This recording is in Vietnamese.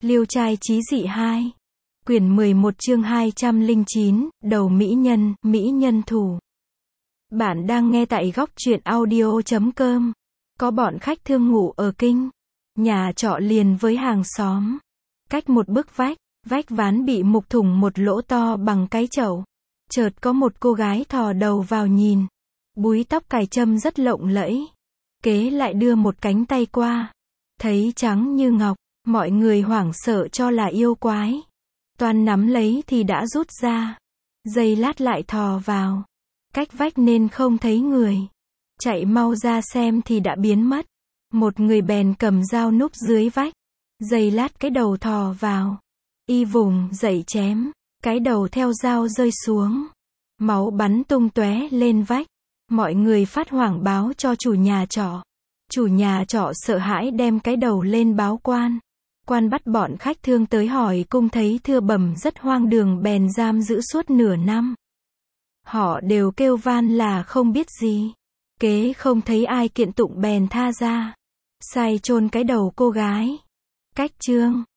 Liêu trai chí dị 2. Quyển 11 chương 209, đầu mỹ nhân thủ. Bạn đang nghe tại góc truyện audio.com. Có bọn khách thương ngủ ở kinh. Nhà trọ liền với hàng xóm. Cách một bức vách ván bị mục thủng một lỗ to bằng cái chậu. Chợt có một cô gái thò đầu vào nhìn. Búi tóc cài châm rất lộng lẫy. Kế lại đưa một cánh tay qua. Thấy trắng như ngọc. Mọi người hoảng sợ cho là yêu quái. Toan nắm lấy thì đã rút ra. Giây lát lại thò vào. Cách vách nên không thấy người. Chạy mau ra xem thì đã biến mất. Một người bèn cầm dao núp dưới vách. Giây lát cái đầu thò vào. Y vùng dậy chém. Cái đầu theo dao rơi xuống. Máu bắn tung tóe lên vách. Mọi người phát hoảng báo cho chủ nhà trọ. Chủ nhà trọ sợ hãi đem cái đầu lên báo quan. Quan bắt bọn khách thương tới hỏi cung thấy thưa bẩm rất hoang đường bèn giam giữ suốt nửa năm. Họ đều kêu van là không biết gì. Kế không thấy ai kiện tụng bèn tha ra. Sai chôn cái đầu cô gái. Cách chương